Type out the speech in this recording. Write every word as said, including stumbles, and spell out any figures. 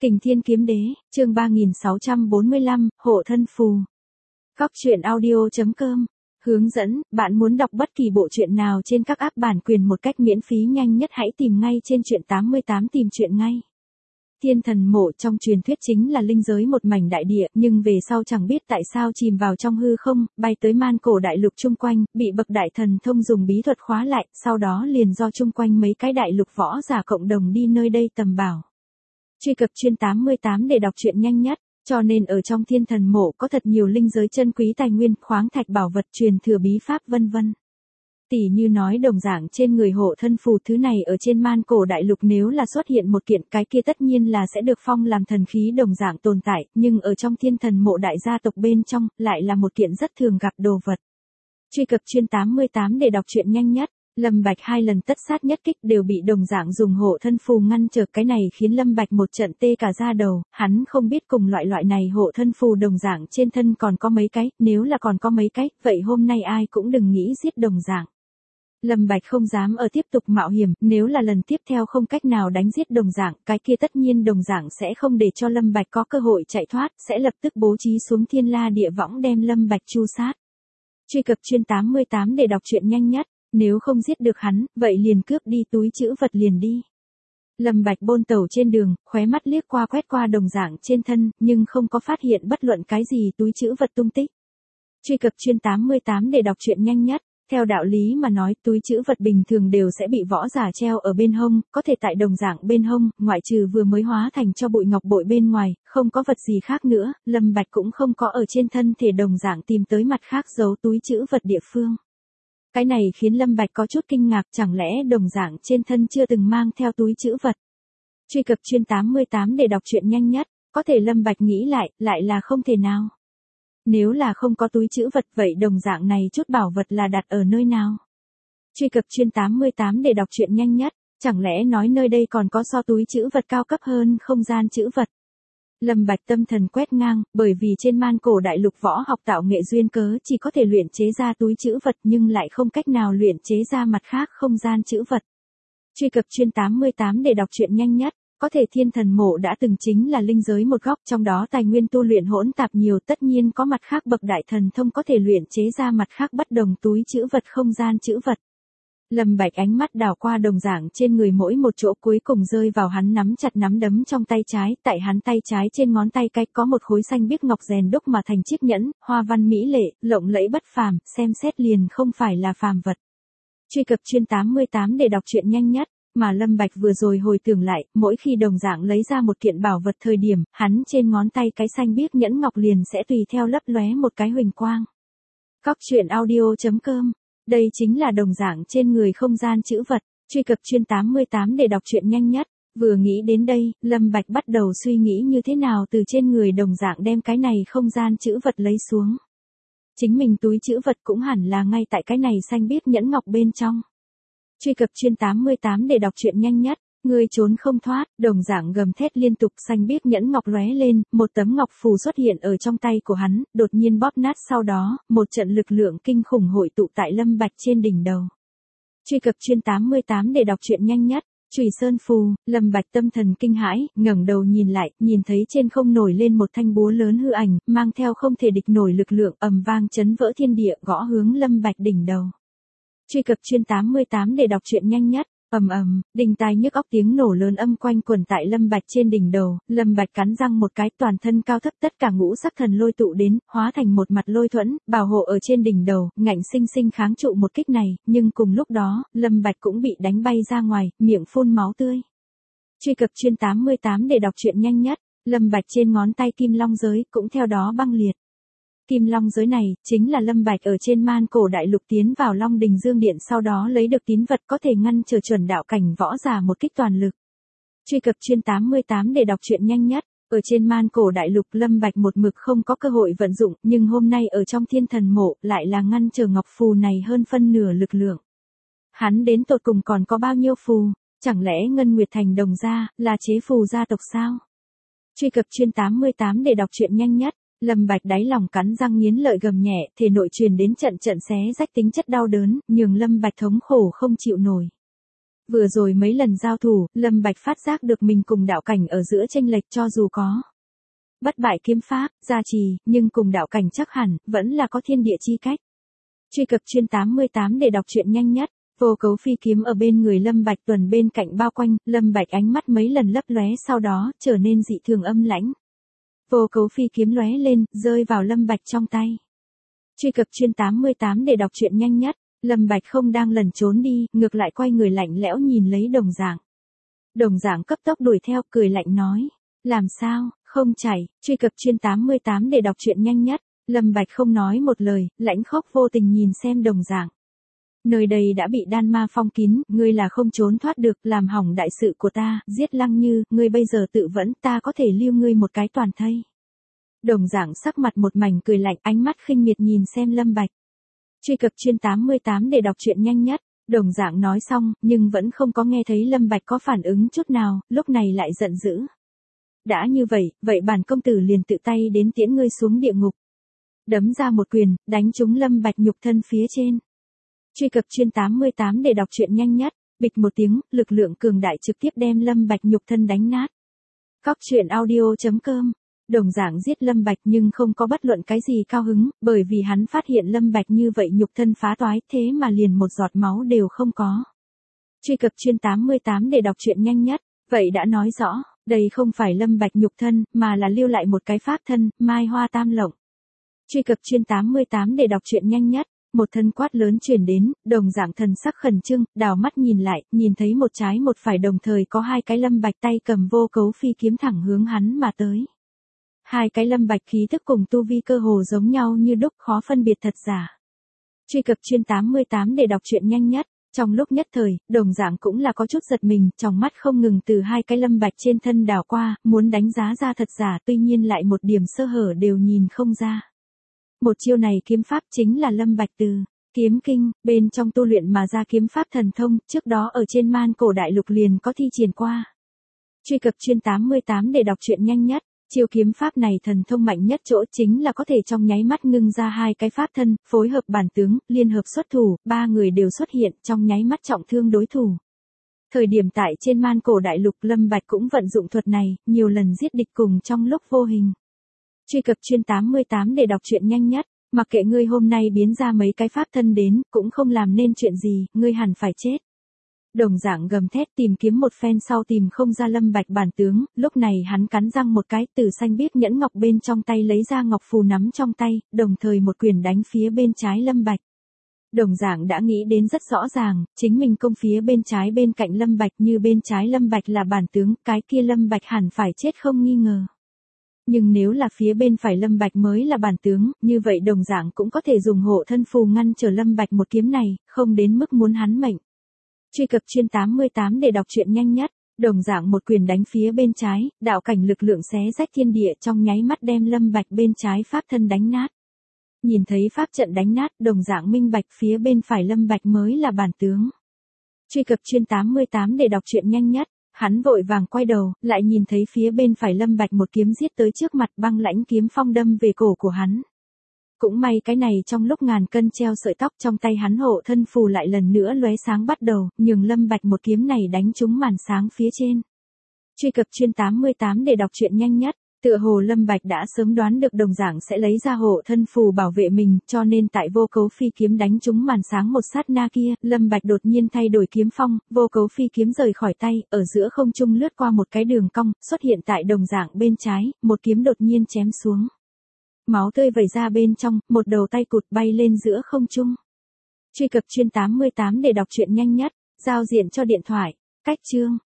Kình Thiên Kiếm Đế, chương ba nghìn sáu trăm bốn mươi lăm, Hộ Thân Phù. Góc truyện audio chấm com. Hướng dẫn, bạn muốn đọc bất kỳ bộ truyện nào trên các app bản quyền một cách miễn phí nhanh nhất hãy tìm ngay trên truyện tám mươi tám tìm truyện ngay. Thiên thần mộ trong truyền thuyết chính là linh giới một mảnh đại địa, nhưng về sau chẳng biết tại sao chìm vào trong hư không, bay tới man cổ đại lục chung quanh, bị bậc đại thần thông dùng bí thuật khóa lại, sau đó liền do chung quanh mấy cái đại lục võ giả cộng đồng đi nơi đây tầm bảo. Truy cập chuyên tám mươi tám để đọc truyện nhanh nhất, cho nên ở trong thiên thần mộ có thật nhiều linh giới chân quý tài nguyên, khoáng thạch bảo vật truyền thừa bí pháp vân vân. Tỷ như nói đồng dạng trên người hộ thân phù, thứ này ở trên man cổ đại lục nếu là xuất hiện một kiện, cái kia tất nhiên là sẽ được phong làm thần khí đồng dạng tồn tại, nhưng ở trong thiên thần mộ đại gia tộc bên trong, lại là một kiện rất thường gặp đồ vật. Truy cập chuyên tám mươi tám để đọc truyện nhanh nhất. Lâm Bạch hai lần tất sát nhất kích đều bị đồng dạng dùng hộ thân phù ngăn trở, cái này khiến Lâm Bạch một trận tê cả da đầu, hắn không biết cùng loại loại này hộ thân phù đồng dạng trên thân còn có mấy cái, nếu là còn có mấy cái, vậy hôm nay ai cũng đừng nghĩ giết đồng dạng. Lâm Bạch không dám ở tiếp tục mạo hiểm, nếu là lần tiếp theo không cách nào đánh giết đồng dạng, cái kia tất nhiên đồng dạng sẽ không để cho Lâm Bạch có cơ hội chạy thoát, sẽ lập tức bố trí xuống thiên la địa võng đem Lâm Bạch tru sát. Truy cập chuyên tám mươi tám để đọc truyện nhanh nhất. Nếu không giết được hắn, vậy liền cướp đi túi trữ vật liền đi. Lâm Bạch bôn tẩu trên đường, khóe mắt liếc qua quét qua đồng dạng trên thân, nhưng không có phát hiện bất luận cái gì túi trữ vật tung tích. Truy cập chuyên tám mươi tám để đọc truyện nhanh nhất. Theo đạo lý mà nói, túi trữ vật bình thường đều sẽ bị võ giả treo ở bên hông, có thể tại đồng dạng bên hông, ngoại trừ vừa mới hóa thành cho bụi ngọc bội bên ngoài, không có vật gì khác nữa, Lâm Bạch cũng không có ở trên thân thể đồng dạng tìm tới mặt khác giấu túi trữ vật địa phương. Cái này khiến Lâm Bạch có chút kinh ngạc, chẳng lẽ đồng dạng trên thân chưa từng mang theo túi trữ vật. Truy cập chuyên tám mươi tám để đọc truyện nhanh nhất, có thể Lâm Bạch nghĩ lại, lại là không thể nào. Nếu là không có túi trữ vật vậy đồng dạng này chút bảo vật là đặt ở nơi nào? Truy cập chuyên tám mươi tám để đọc truyện nhanh nhất, chẳng lẽ nói nơi đây còn có so túi trữ vật cao cấp hơn không gian trữ vật? Lâm Bạch tâm thần quét ngang, bởi vì trên man cổ đại lục võ học tạo nghệ duyên cớ chỉ có thể luyện chế ra túi trữ vật nhưng lại không cách nào luyện chế ra mặt khác không gian trữ vật. Truy cập chuyên tám mươi tám để đọc truyện nhanh nhất, có thể thiên thần mộ đã từng chính là linh giới một góc, trong đó tài nguyên tu luyện hỗn tạp nhiều, tất nhiên có mặt khác bậc đại thần thông có thể luyện chế ra mặt khác bất đồng túi trữ vật không gian trữ vật. Lâm Bạch ánh mắt đảo qua đồng dạng trên người mỗi một chỗ, cuối cùng rơi vào hắn nắm chặt nắm đấm trong tay trái, tại hắn tay trái trên ngón tay cái có một khối xanh biếc ngọc rèn đúc mà thành chiếc nhẫn, hoa văn mỹ lệ, lộng lẫy bất phàm, xem xét liền không phải là phàm vật. Truy cập chuyên tám mươi tám để đọc truyện nhanh nhất, mà Lâm Bạch vừa rồi hồi tưởng lại, mỗi khi đồng dạng lấy ra một kiện bảo vật thời điểm, hắn trên ngón tay cái xanh biếc nhẫn ngọc liền sẽ tùy theo lấp lóe một cái huỳnh quang. Góc truyện audio chấm com. Đây chính là đồng dạng trên người không gian trữ vật. Truy cập chuyên tám mươi tám để đọc truyện nhanh nhất. Vừa nghĩ đến đây, Lâm Bạch bắt đầu suy nghĩ như thế nào từ trên người đồng dạng đem cái này không gian trữ vật lấy xuống. Chính mình túi trữ vật cũng hẳn là ngay tại cái này xanh biếc nhẫn ngọc bên trong. Truy cập chuyên tám mươi tám để đọc truyện nhanh nhất. Ngươi trốn không thoát, đồng dạng gầm thét liên tục, xanh biếc nhẫn ngọc lóe lên, một tấm ngọc phù xuất hiện ở trong tay của hắn, đột nhiên bóp nát, sau đó, một trận lực lượng kinh khủng hội tụ tại Lâm Bạch trên đỉnh đầu. Truy cập chuyên tám mươi tám để đọc truyện nhanh nhất. Chùy Sơn Phù. Lâm Bạch tâm thần kinh hãi, ngẩng đầu nhìn lại, nhìn thấy trên không nổi lên một thanh búa lớn hư ảnh, mang theo không thể địch nổi lực lượng, ầm vang chấn vỡ thiên địa, gõ hướng Lâm Bạch đỉnh đầu. Truy cập chuyên tám mươi tám để đọc truyện nhanh nhất. Ầm ầm, đình tai nhức óc tiếng nổ lớn âm quanh quẩn tại Lâm Bạch trên đỉnh đầu, Lâm Bạch cắn răng một cái, toàn thân cao thấp tất cả ngũ sắc thần lôi tụ đến, hóa thành một mặt lôi thuẫn, bảo hộ ở trên đỉnh đầu, ngạnh sinh sinh kháng trụ một kích này, nhưng cùng lúc đó, Lâm Bạch cũng bị đánh bay ra ngoài, miệng phun máu tươi. Truy cập chuyên tám mươi tám để đọc truyện nhanh nhất, Lâm Bạch trên ngón tay kim long giới cũng theo đó băng liệt. Kim long giới này, chính là Lâm Bạch ở trên man cổ đại lục tiến vào Long Đình Dương Điện sau đó lấy được tín vật có thể ngăn trở chuẩn đạo cảnh võ giả một kích toàn lực. Truy cập chuyên tám mươi tám để đọc truyện nhanh nhất, ở trên man cổ đại lục Lâm Bạch một mực không có cơ hội vận dụng, nhưng hôm nay ở trong thiên thần mộ lại là ngăn trở ngọc phù này hơn phân nửa lực lượng. Hắn đến tột cùng còn có bao nhiêu phù, chẳng lẽ Ngân Nguyệt Thành đồng gia, là chế phù gia tộc sao? Truy cập chuyên tám mươi tám để đọc truyện nhanh nhất. Lâm Bạch đáy lòng cắn răng nghiến lợi gầm nhẹ, thể nội truyền đến trận trận xé rách tính chất đau đớn, nhường Lâm Bạch thống khổ không chịu nổi. Vừa rồi mấy lần giao thủ, Lâm Bạch phát giác được mình cùng đạo cảnh ở giữa chênh lệch, cho dù có bất bại kiếm pháp, gia trì, nhưng cùng đạo cảnh chắc hẳn, vẫn là có thiên địa chi cách. Truy cập chuyên tám mươi tám để đọc truyện nhanh nhất. Vô cấu phi kiếm ở bên người Lâm Bạch tuần bên cạnh bao quanh, Lâm Bạch ánh mắt mấy lần lấp lóe sau đó, trở nên dị thường âm lãnh. Vô cấu phi kiếm lóe lên, rơi vào Lâm Bạch trong tay. Truy cập chuyên tám mươi tám để đọc truyện nhanh nhất. Lâm Bạch không đang lẩn trốn đi, ngược lại quay người lạnh lẽo nhìn lấy Đồng Dạng. Đồng Dạng cấp tốc đuổi theo, cười lạnh nói. Làm sao, không chảy. Truy cập chuyên tám mươi tám để đọc truyện nhanh nhất. Lâm Bạch không nói một lời, lãnh khốc vô tình nhìn xem Đồng Dạng. Nơi đây đã bị đan ma phong kín, ngươi là không trốn thoát được, làm hỏng đại sự của ta, giết Lăng Như, ngươi bây giờ tự vẫn, ta có thể lưu ngươi một cái toàn thây. Đồng Dạng sắc mặt một mảnh cười lạnh, ánh mắt khinh miệt nhìn xem Lâm Bạch. Truy cập chuyên tám mươi tám để đọc truyện nhanh nhất. Đồng Dạng nói xong, nhưng vẫn không có nghe thấy Lâm Bạch có phản ứng chút nào, lúc này lại giận dữ. Đã như vậy, vậy bản công tử liền tự tay đến tiễn ngươi xuống địa ngục. Đấm ra một quyền, đánh trúng Lâm Bạch nhục thân phía trên. Truy cập chuyên tám mươi tám để đọc truyện nhanh nhất. Bịch một tiếng, lực lượng cường đại trực tiếp đem Lâm Bạch nhục thân đánh nát. Cóc truyện audio chấm com. Đồng Dạng giết Lâm Bạch nhưng không có bất luận cái gì cao hứng, bởi vì hắn phát hiện Lâm Bạch như vậy nhục thân phá toái, thế mà liền một giọt máu đều không có. Truy cập chuyên tám mươi tám để đọc truyện nhanh nhất. Vậy đã nói rõ, đây không phải Lâm Bạch nhục thân, mà là lưu lại một cái pháp thân, Mai Hoa Tam Lộng. Truy cập chuyên tám mươi tám để đọc truyện nhanh nhất. Một thân quát lớn truyền đến, Đồng Dạng thần sắc khẩn trương, đào mắt nhìn lại, nhìn thấy một trái một phải đồng thời có hai cái Lâm Bạch tay cầm vô cấu phi kiếm thẳng hướng hắn mà tới. Hai cái Lâm Bạch khí thức cùng tu vi cơ hồ giống nhau như đúc, khó phân biệt thật giả. Truy cập chuyên tám mươi tám để đọc truyện nhanh nhất. Trong lúc nhất thời, Đồng Dạng cũng là có chút giật mình, trong mắt không ngừng từ hai cái Lâm Bạch trên thân đảo qua, muốn đánh giá ra thật giả, tuy nhiên lại một điểm sơ hở đều nhìn không ra. Một chiêu này kiếm pháp chính là Lâm Bạch từ Kiếm Kinh, bên trong tu luyện mà ra kiếm pháp thần thông, trước đó ở trên Man Cổ Đại Lục liền có thi triển qua. Truy cập chuyên tám mươi tám để đọc truyện nhanh nhất. Chiêu kiếm pháp này thần thông mạnh nhất chỗ chính là có thể trong nháy mắt ngưng ra hai cái pháp thân, phối hợp bản tướng, liên hợp xuất thủ, ba người đều xuất hiện, trong nháy mắt trọng thương đối thủ. Thời điểm tại trên Man Cổ Đại Lục, Lâm Bạch cũng vận dụng thuật này, nhiều lần giết địch cùng trong lúc vô hình. Truy cập chuyên tám mươi tám để đọc truyện nhanh nhất. Mặc kệ ngươi hôm nay biến ra mấy cái pháp thân đến, cũng không làm nên chuyện gì, ngươi hẳn phải chết. Đồng Dạng gầm thét tìm kiếm một phen sau tìm không ra Lâm Bạch bản tướng, lúc này hắn cắn răng một cái, từ xanh biếc nhẫn ngọc bên trong tay lấy ra ngọc phù nắm trong tay, đồng thời một quyền đánh phía bên trái Lâm Bạch. Đồng Dạng đã nghĩ đến rất rõ ràng, chính mình công phía bên trái bên cạnh Lâm Bạch, như bên trái Lâm Bạch là bản tướng, cái kia Lâm Bạch hẳn phải chết không nghi ngờ. Nhưng nếu là phía bên phải Lâm Bạch mới là bản tướng, như vậy Đồng Dạng cũng có thể dùng hộ thân phù ngăn trở Lâm Bạch một kiếm này, không đến mức muốn hắn mệnh. Truy cập chuyên tám mươi tám để đọc truyện nhanh nhất. Đồng Dạng một quyền đánh phía bên trái, đạo cảnh lực lượng xé rách thiên địa, trong nháy mắt đem Lâm Bạch bên trái pháp thân đánh nát. Nhìn thấy pháp trận đánh nát, Đồng Dạng minh bạch phía bên phải Lâm Bạch mới là bản tướng. Truy cập chuyên tám mươi tám để đọc truyện nhanh nhất. Hắn vội vàng quay đầu, lại nhìn thấy phía bên phải Lâm Bạch một kiếm giết tới trước mặt, băng lãnh kiếm phong đâm về cổ của hắn. Cũng may cái này trong lúc ngàn cân treo sợi tóc, trong tay hắn hộ thân phù lại lần nữa lóe sáng bắt đầu, nhường Lâm Bạch một kiếm này đánh trúng màn sáng phía trên. Truy cập chuyên tám mươi tám để đọc truyện nhanh nhất. Tựa hồ Lâm Bạch đã sớm đoán được Đồng Dạng sẽ lấy ra hộ thân phù bảo vệ mình, cho nên tại vô cấu phi kiếm đánh trúng màn sáng một sát na kia, Lâm Bạch đột nhiên thay đổi kiếm phong, vô cấu phi kiếm rời khỏi tay, ở giữa không trung lướt qua một cái đường cong, xuất hiện tại Đồng Dạng bên trái, một kiếm đột nhiên chém xuống. Máu tươi vẩy ra bên trong, một đầu tay cụt bay lên giữa không trung. Truy cập chuyên tám mươi tám để đọc truyện nhanh nhất. Giao diện cho điện thoại. Cách chương.